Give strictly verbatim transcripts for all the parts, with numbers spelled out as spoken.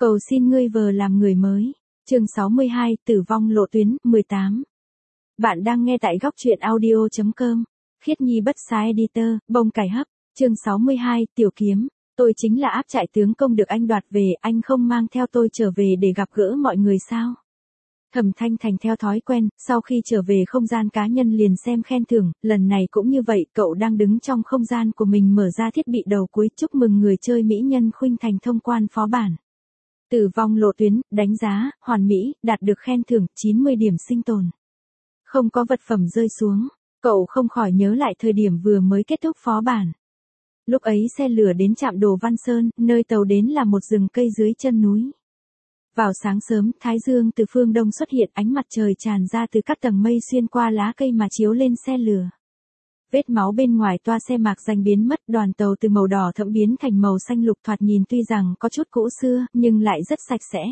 Cầu xin ngươi vờ làm người mới. Chương sáu mươi hai, tử vong lộ tuyến, mười tám. Bạn đang nghe tại góc truyện audio chấm com. Khiết Nhi bất xá editor, bông cải hấp. Chương sáu mươi hai, tiểu kiếm. Tôi chính là áp trại tướng công được anh đoạt về, anh không mang theo tôi trở về để gặp gỡ mọi người sao? Thẩm Thanh Thành theo thói quen, sau khi trở về không gian cá nhân liền xem khen thưởng, lần này cũng như vậy, cậu đang đứng trong không gian của mình mở ra thiết bị đầu cuối chúc mừng người chơi mỹ nhân Khuynh Thành thông quan phó bản. Tử vong lộ tuyến, đánh giá, hoàn mỹ, đạt được khen thưởng, chín mươi điểm sinh tồn. Không có vật phẩm rơi xuống, cậu không khỏi nhớ lại thời điểm vừa mới kết thúc phó bản. Lúc ấy xe lửa đến trạm Đồ Văn Sơn, nơi tàu đến là một rừng cây dưới chân núi. Vào sáng sớm, thái dương từ phương đông xuất hiện, ánh mặt trời tràn ra từ các tầng mây xuyên qua lá cây mà chiếu lên xe lửa. Vết máu bên ngoài toa xe mạc danh biến mất, đoàn tàu từ màu đỏ thẫm biến thành màu xanh lục, thoạt nhìn tuy rằng có chút cũ xưa, nhưng lại rất sạch sẽ.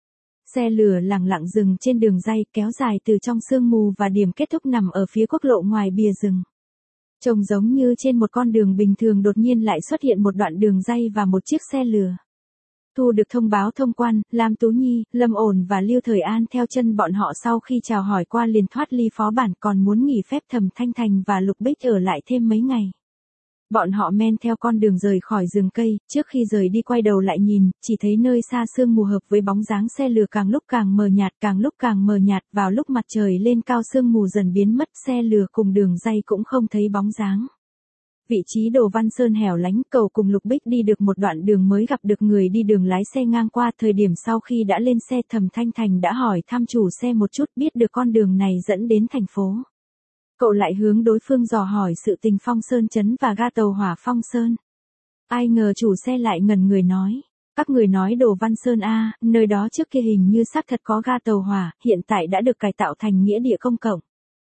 Xe lửa lẳng lặng dừng trên đường ray, kéo dài từ trong sương mù và điểm kết thúc nằm ở phía quốc lộ ngoài bìa rừng. Trông giống như trên một con đường bình thường đột nhiên lại xuất hiện một đoạn đường ray và một chiếc xe lửa. Thu được thông báo thông quan, Lam Tú Nhi, Lâm Ổn và Lưu Thời An theo chân bọn họ sau khi chào hỏi qua liền thoát ly phó bản, còn muốn nghỉ phép Thẩm Thanh Thành và Lục Bích ở lại thêm mấy ngày. Bọn họ men theo con đường rời khỏi rừng cây, trước khi rời đi quay đầu lại nhìn, chỉ thấy nơi xa sương mù hợp với bóng dáng xe lửa càng lúc càng mờ nhạt, càng lúc càng mờ nhạt, vào lúc mặt trời lên cao sương mù dần biến mất, xe lửa cùng đường ray cũng không thấy bóng dáng. Vị trí Đồ Văn Sơn hẻo lánh, cậu cùng Lục Bích đi được một đoạn đường mới gặp được người đi đường lái xe ngang qua, thời điểm sau khi đã lên xe Thẩm Thanh Thành đã hỏi thăm chủ xe một chút, biết được con đường này dẫn đến thành phố. Cậu lại hướng đối phương dò hỏi sự tình Phong Sơn Trấn và ga tàu hỏa Phong Sơn. Ai ngờ chủ xe lại ngẩn người nói, các người nói Đồ Văn Sơn a, nơi đó trước kia hình như xác thật có ga tàu hỏa, hiện tại đã được cải tạo thành nghĩa địa công cộng.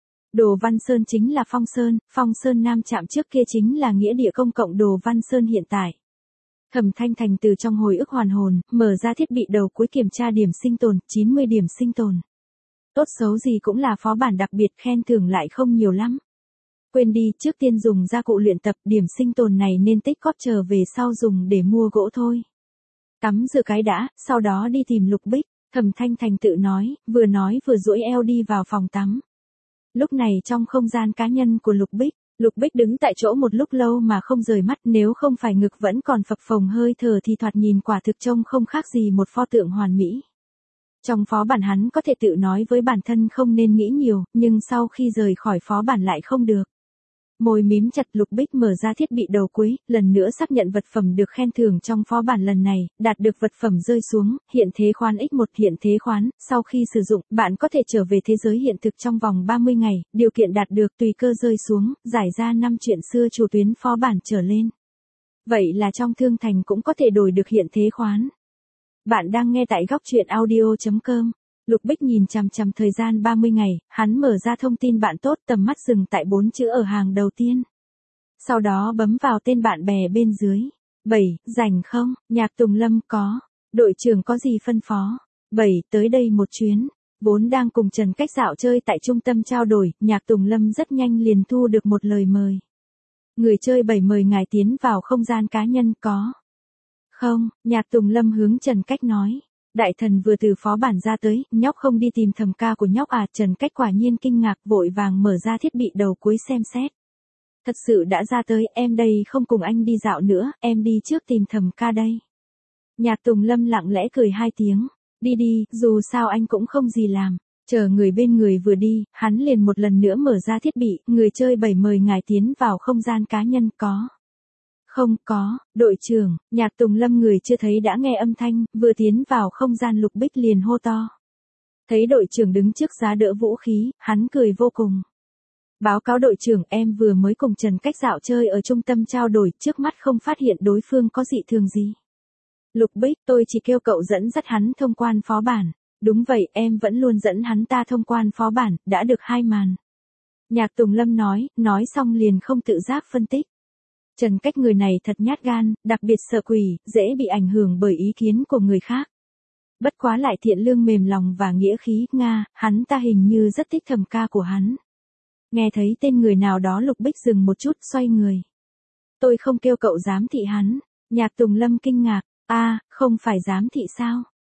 Đồ Văn Sơn chính là Phong Sơn, Phong Sơn Nam trạm trước kia chính là nghĩa địa công cộng Đồ Văn Sơn hiện tại. Thẩm Thanh Thành từ trong hồi ức hoàn hồn, mở ra thiết bị đầu cuối kiểm tra điểm sinh tồn, chín mươi điểm sinh tồn. Tốt xấu gì cũng là phó bản đặc biệt, khen thưởng lại không nhiều lắm. Quên đi, trước tiên dùng gia cụ luyện tập, điểm sinh tồn này nên tích góp trở về sau dùng để mua gỗ thôi. Tắm rửa cái đã, sau đó đi tìm Lục Bích, Thẩm Thanh Thành tự nói, vừa nói vừa duỗi eo đi vào phòng tắm. Lúc này trong không gian cá nhân của Lục Bích, Lục Bích đứng tại chỗ một lúc lâu mà không rời mắt, nếu không phải ngực vẫn còn phập phồng hơi thở thì thoạt nhìn quả thực trông không khác gì một pho tượng hoàn mỹ. Trong phó bản hắn có thể tự nói với bản thân không nên nghĩ nhiều, nhưng sau khi rời khỏi phó bản lại không được. Môi mím chặt, Lục Bích mở ra thiết bị đầu cuối, lần nữa xác nhận vật phẩm được khen thưởng trong phó bản lần này, đạt được vật phẩm rơi xuống, hiện thế khoán nhân một, hiện thế khoán, sau khi sử dụng, bạn có thể trở về thế giới hiện thực trong vòng ba mươi ngày, điều kiện đạt được tùy cơ rơi xuống, giải ra năm chuyện xưa chủ tuyến phó bản trở lên. Vậy là trong thương thành cũng có thể đổi được hiện thế khoán. Bạn đang nghe tại góc truyện audio chấm com. Lục Bích nhìn chằm chằm thời gian ba mươi ngày, hắn mở ra thông tin bạn tốt, tầm mắt dừng tại bốn chữ ở hàng đầu tiên. Sau đó bấm vào tên bạn bè bên dưới. bảy, rảnh không? Nhạc Tùng Lâm có. Đội trưởng có gì phân phó? bảy, tới đây một chuyến. Vốn đang cùng Trần Cách dạo chơi tại trung tâm trao đổi, Nhạc Tùng Lâm rất nhanh liền thu được một lời mời. Người chơi bảy mời ngài tiến vào không gian cá nhân, có. Không, Nhạc Tùng Lâm hướng Trần Cách nói. Đại thần vừa từ phó bản ra tới, nhóc không đi tìm thầm ca của nhóc à? Trần Cách quả nhiên kinh ngạc, vội vàng mở ra thiết bị đầu cuối xem xét. Thật sự đã ra tới, em đây không cùng anh đi dạo nữa, em đi trước tìm thầm ca đây. Nhạc Tùng Lâm lặng lẽ cười hai tiếng, đi đi, dù sao anh cũng không gì làm. Chờ người bên người vừa đi, hắn liền một lần nữa mở ra thiết bị, người chơi bảy mời ngài tiến vào không gian cá nhân, có. Không có, đội trưởng. Nhạc Tùng Lâm người chưa thấy đã nghe âm thanh, vừa tiến vào không gian Lục Bích liền hô to. Thấy đội trưởng đứng trước giá đỡ vũ khí, hắn cười vô cùng. Báo cáo đội trưởng, em vừa mới cùng Trần Cách dạo chơi ở trung tâm trao đổi, trước mắt không phát hiện đối phương có dị thường gì. Lục Bích, tôi chỉ kêu cậu dẫn dắt hắn thông quan phó bản. Đúng vậy, em vẫn luôn dẫn hắn ta thông quan phó bản, đã được hai màn. Nhạc Tùng Lâm nói, nói xong liền không tự giác phân tích. Trần Cách người này thật nhát gan, đặc biệt sợ quỷ, dễ bị ảnh hưởng bởi ý kiến của người khác. Bất quá lại thiện lương mềm lòng và nghĩa khí, Nga, hắn ta hình như rất thích thầm ca của hắn. Nghe thấy tên người nào đó, Lục Bích dừng một chút, xoay người. Tôi không kêu cậu giám thị hắn. Nhạc Tùng Lâm kinh ngạc, a, không phải giám thị sao?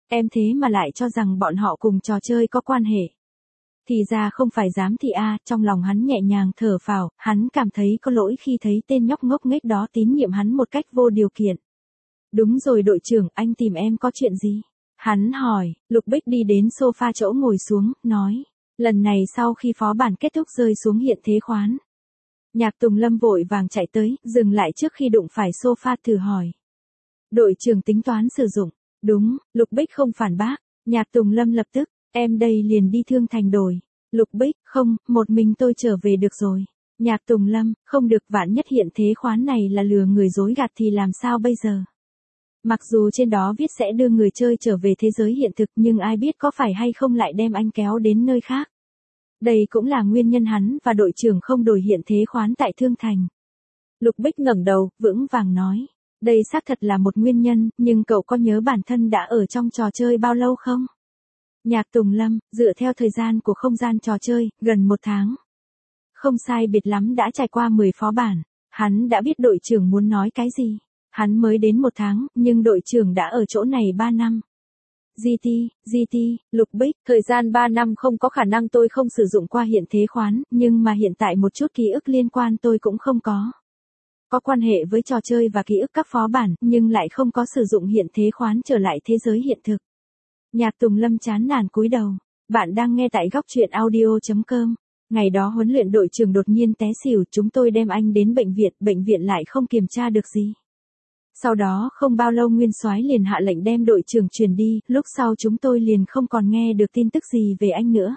Em thế mà lại cho rằng bọn họ cùng trò chơi có quan hệ. Thì ra không phải giám thị a, trong lòng hắn nhẹ nhàng thở phào, hắn cảm thấy có lỗi khi thấy tên nhóc ngốc nghếch đó tín nhiệm hắn một cách vô điều kiện. Đúng rồi đội trưởng, anh tìm em có chuyện gì? Hắn hỏi, Lục Bích đi đến sofa chỗ ngồi xuống, nói. Lần này sau khi phó bản kết thúc rơi xuống hiện thế khoán. Nhạc Tùng Lâm vội vàng chạy tới, dừng lại trước khi đụng phải sofa thử hỏi. Đội trưởng tính toán sử dụng. Đúng, Lục Bích không phản bác. Nhạc Tùng Lâm lập tức, em đây liền đi Thương Thành đổi. Lục Bích, không, một mình tôi trở về được rồi. Nhạc Tùng Lâm, không được, vạn nhất hiện thế khoán này là lừa người dối gạt thì làm sao bây giờ? Mặc dù trên đó viết sẽ đưa người chơi trở về thế giới hiện thực nhưng ai biết có phải hay không lại đem anh kéo đến nơi khác. Đây cũng là nguyên nhân hắn và đội trưởng không đổi hiện thế khoán tại Thương Thành. Lục Bích ngẩng đầu, vững vàng nói. Đây xác thật là một nguyên nhân, nhưng cậu có nhớ bản thân đã ở trong trò chơi bao lâu không? Nhạc Tùng Lâm, dựa theo thời gian của không gian trò chơi, gần một tháng. Không sai biệt lắm đã trải qua mười phó bản. Hắn đã biết đội trưởng muốn nói cái gì. Hắn mới đến một tháng, nhưng đội trưởng đã ở chỗ này ba năm. giê tê, giê tê, Lục Bích, thời gian ba năm không có khả năng tôi không sử dụng qua hiện thế khoán, nhưng mà hiện tại một chút ký ức liên quan tôi cũng không có. Có quan hệ với trò chơi và ký ức các phó bản, nhưng lại không có sử dụng hiện thế khoán trở lại thế giới hiện thực. Nhạc Tùng Lâm chán nản cúi đầu. Bạn đang nghe tại góc truyện audio chấm com. Ngày đó huấn luyện đội trưởng đột nhiên té xỉu, chúng tôi đem anh đến bệnh viện, bệnh viện lại không kiểm tra được gì. Sau đó không bao lâu Nguyên Soái liền hạ lệnh đem đội trưởng chuyển đi, lúc sau chúng tôi liền không còn nghe được tin tức gì về anh nữa.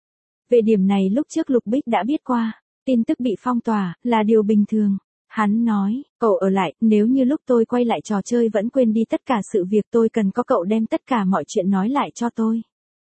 Về điểm này lúc trước Lục Bích đã biết qua, tin tức bị phong tỏa, là điều bình thường. Hắn nói, cậu ở lại, nếu như lúc tôi quay lại trò chơi vẫn quên đi tất cả sự việc tôi cần có cậu đem tất cả mọi chuyện nói lại cho tôi.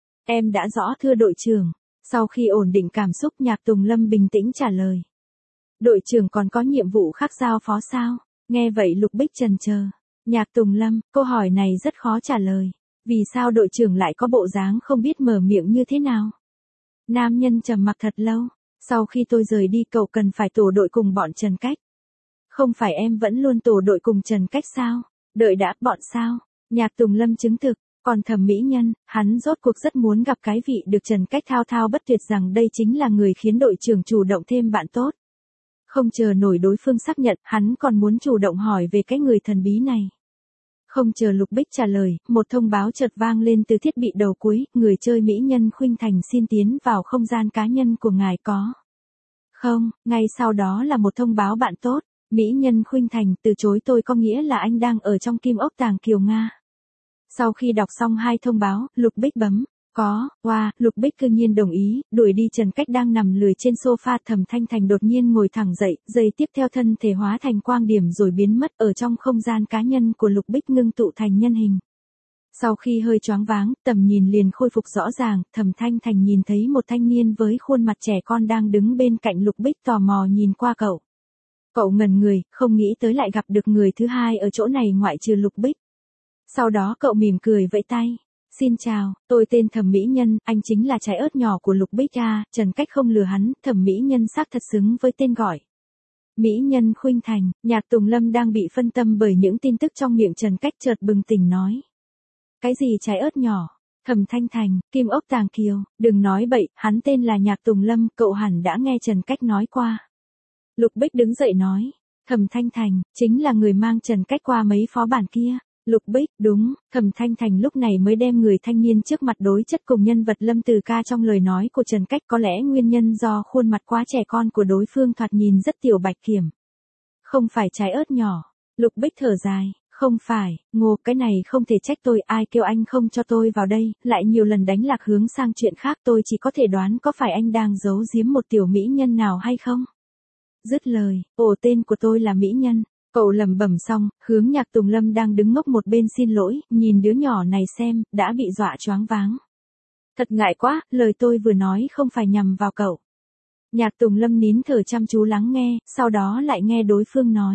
Em đã rõ thưa đội trưởng. Sau khi ổn định cảm xúc Nhạc Tùng Lâm bình tĩnh trả lời. Đội trưởng còn có nhiệm vụ khác giao phó sao? Nghe vậy Lục Bích chần chờ. Nhạc Tùng Lâm, câu hỏi này rất khó trả lời. Vì sao đội trưởng lại có bộ dáng không biết mở miệng như thế nào? Nam nhân trầm mặc thật lâu. Sau khi tôi rời đi cậu cần phải tổ đội cùng bọn Trần Cách. Không phải em vẫn luôn tổ đội cùng Trần Cách sao? Đợi đã, bọn sao? Nhạc Tùng Lâm chứng thực. Còn Thẩm Mỹ Nhân, hắn rốt cuộc rất muốn gặp cái vị được Trần Cách thao thao bất tuyệt rằng đây chính là người khiến đội trưởng chủ động thêm bạn tốt. Không chờ nổi đối phương xác nhận, hắn còn muốn chủ động hỏi về cái người thần bí này. Không chờ Lục Bích trả lời, một thông báo chợt vang lên từ thiết bị đầu cuối, người chơi Mỹ Nhân Khuynh Thành xin tiến vào không gian cá nhân của ngài có. Không, ngay sau đó là một thông báo bạn tốt, Mỹ Nhân Khuynh Thành từ chối tôi có nghĩa là anh đang ở trong Kim Ốc Tàng Kiều Nga. Sau khi đọc xong hai thông báo, Lục Bích bấm. Có, wow, Lục Bích cư nhiên đồng ý, đuổi đi Trần Cách đang nằm lười trên sofa. Thẩm Thanh Thành đột nhiên ngồi thẳng dậy, giây tiếp theo thân thể hóa thành quang điểm rồi biến mất ở trong không gian cá nhân của Lục Bích ngưng tụ thành nhân hình. Sau khi hơi choáng váng, tầm nhìn liền khôi phục rõ ràng, Thẩm Thanh Thành nhìn thấy một thanh niên với khuôn mặt trẻ con đang đứng bên cạnh Lục Bích tò mò nhìn qua cậu. Cậu ngẩn người, không nghĩ tới lại gặp được người thứ hai ở chỗ này ngoại trừ Lục Bích. Sau đó cậu mỉm cười vẫy tay. Xin chào, tôi tên Thẩm Mỹ Nhân, anh chính là trái ớt nhỏ của Lục Bích à, Trần Cách không lừa hắn, Thẩm Mỹ Nhân xác thật xứng với tên gọi. Mỹ Nhân Khuynh Thành, Nhạc Tùng Lâm đang bị phân tâm bởi những tin tức trong miệng Trần Cách chợt bừng tỉnh nói. Cái gì trái ớt nhỏ? Thẩm Thanh Thành, Kim Ốc Tàng Kiều, đừng nói bậy, hắn tên là Nhạc Tùng Lâm, cậu hẳn đã nghe Trần Cách nói qua. Lục Bích đứng dậy nói, Thẩm Thanh Thành, chính là người mang Trần Cách qua mấy phó bản kia. Lục Bích, đúng, Thẩm Thanh Thành lúc này mới đem người thanh niên trước mặt đối chất cùng nhân vật Lâm Từ Ca trong lời nói của Trần Cách, có lẽ nguyên nhân do khuôn mặt quá trẻ con của đối phương thoạt nhìn rất tiểu bạch kiểm. Không phải trái ớt nhỏ. Lục Bích thở dài, không phải, ngô, cái này không thể trách tôi, ai kêu anh không cho tôi vào đây, lại nhiều lần đánh lạc hướng sang chuyện khác, tôi chỉ có thể đoán có phải anh đang giấu giếm một tiểu mỹ nhân nào hay không. Dứt lời, ồ tên của tôi là Mỹ Nhân. Cậu lẩm bẩm xong, hướng Nhạc Tùng Lâm đang đứng ngốc một bên xin lỗi, nhìn đứa nhỏ này xem, đã bị dọa choáng váng. Thật ngại quá, lời tôi vừa nói không phải nhằm vào cậu. Nhạc Tùng Lâm nín thở chăm chú lắng nghe, sau đó lại nghe đối phương nói.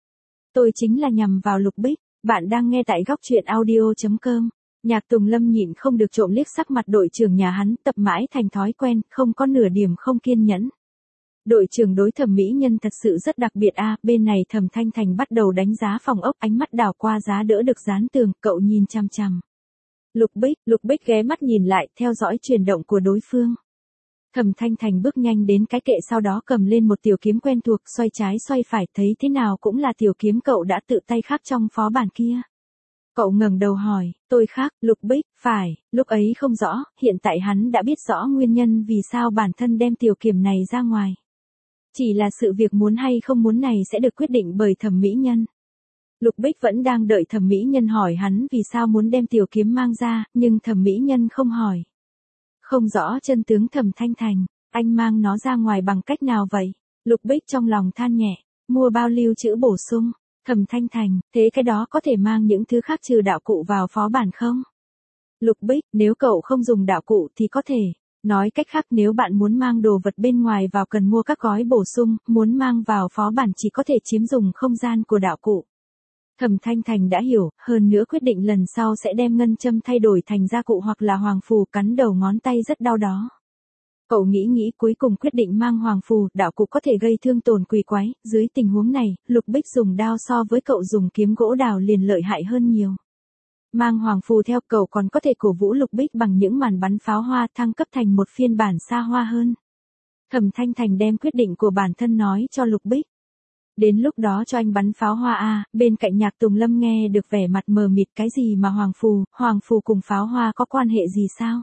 Tôi chính là nhằm vào Lục Bích, bạn đang nghe tại góc truyện audio chấm com. Nhạc Tùng Lâm nhịn không được trộm liếc sắc mặt đội trưởng nhà hắn, tập mãi thành thói quen, không có nửa điểm không kiên nhẫn. Đội trưởng đối Thẩm Mỹ Nhân thật sự rất đặc biệt a, à, bên này Thẩm Thanh Thành bắt đầu đánh giá phòng ốc, ánh mắt đảo qua giá đỡ được dán tường, cậu nhìn chằm chằm. Lục Bích, Lục Bích ghé mắt nhìn lại, theo dõi chuyển động của đối phương. Thẩm Thanh Thành bước nhanh đến cái kệ sau đó cầm lên một tiểu kiếm quen thuộc, xoay trái xoay phải, thấy thế nào cũng là tiểu kiếm cậu đã tự tay khắc trong phó bản kia. Cậu ngẩng đầu hỏi, tôi khắc, Lục Bích, phải, lúc ấy không rõ, hiện tại hắn đã biết rõ nguyên nhân vì sao bản thân đem tiểu kiếm này ra ngoài. Chỉ là sự việc muốn hay không muốn này sẽ được quyết định bởi thẩm mỹ nhân. Lục Bích vẫn đang đợi thẩm mỹ nhân hỏi hắn vì sao muốn đem tiểu kiếm mang ra, nhưng thẩm mỹ nhân không hỏi. Không rõ chân tướng Thẩm Thanh Thành, anh mang nó ra ngoài bằng cách nào vậy? Lục Bích trong lòng than nhẹ, mua bao lưu trữ bổ sung. Thẩm Thanh Thành, thế cái đó có thể mang những thứ khác trừ đạo cụ vào phó bản không? Lục Bích, nếu cậu không dùng đạo cụ thì có thể. Nói cách khác nếu bạn muốn mang đồ vật bên ngoài vào cần mua các gói bổ sung, muốn mang vào phó bản chỉ có thể chiếm dùng không gian của đạo cụ. Thẩm Thanh Thành đã hiểu, hơn nữa quyết định lần sau sẽ đem ngân châm thay đổi thành gia cụ hoặc là hoàng phù, cắn đầu ngón tay rất đau đó. Cậu nghĩ nghĩ cuối cùng quyết định mang hoàng phù, đạo cụ có thể gây thương tổn quỷ quái, dưới tình huống này, Lục Bích dùng đao so với cậu dùng kiếm gỗ đào liền lợi hại hơn nhiều. Mang hoàng phù theo cậu còn có thể cổ vũ Lục Bích bằng những màn bắn pháo hoa thăng cấp thành một phiên bản xa hoa hơn. Thẩm Thanh Thành đem quyết định của bản thân nói cho Lục Bích. Đến lúc đó cho anh bắn pháo hoa a. Bên cạnh Nhạc Tùng Lâm nghe được vẻ mặt mờ mịt, cái gì mà hoàng phù, hoàng phù cùng pháo hoa có quan hệ gì sao?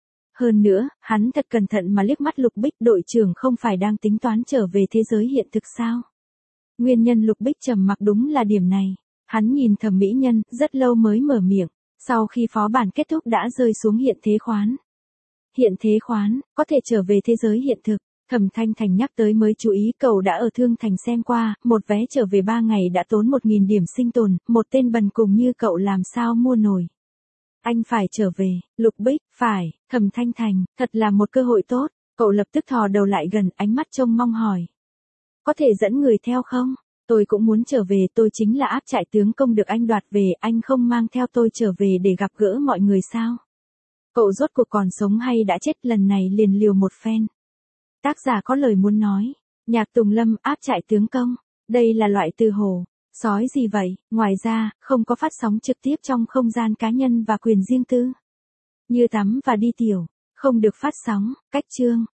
Hơn nữa, hắn thật cẩn thận mà liếc mắt Lục Bích, đội trưởng không phải đang tính toán trở về thế giới hiện thực sao? Nguyên nhân Lục Bích trầm mặc đúng là điểm này. Hắn nhìn thẩm mỹ nhân, rất lâu mới mở miệng, sau khi phó bản kết thúc đã rơi xuống hiện thế khoán. Hiện thế khoán, có thể trở về thế giới hiện thực. Thẩm Thanh Thành nhắc tới mới chú ý, cậu đã ở Thương Thành xem qua, một vé trở về ba ngày đã tốn một nghìn điểm sinh tồn, một tên bần cùng như cậu làm sao mua nổi. Anh phải trở về, Lục Bích, phải, Thẩm Thanh Thành, thật là một cơ hội tốt, cậu lập tức thò đầu lại gần, ánh mắt trông mong hỏi. Có thể dẫn người theo không? Tôi cũng muốn trở về, tôi chính là áp trại tướng công được anh đoạt về, anh không mang theo tôi trở về để gặp gỡ mọi người sao? Cậu rốt cuộc còn sống hay đã chết, lần này liền liều một phen. Tác giả có lời muốn nói. Nhạc Tùng Lâm, áp trại tướng công. Đây là loại từ hồ sói gì vậy? Ngoài ra, không có phát sóng trực tiếp trong không gian cá nhân và quyền riêng tư. Như tắm và đi tiểu, không được phát sóng. Cách chương.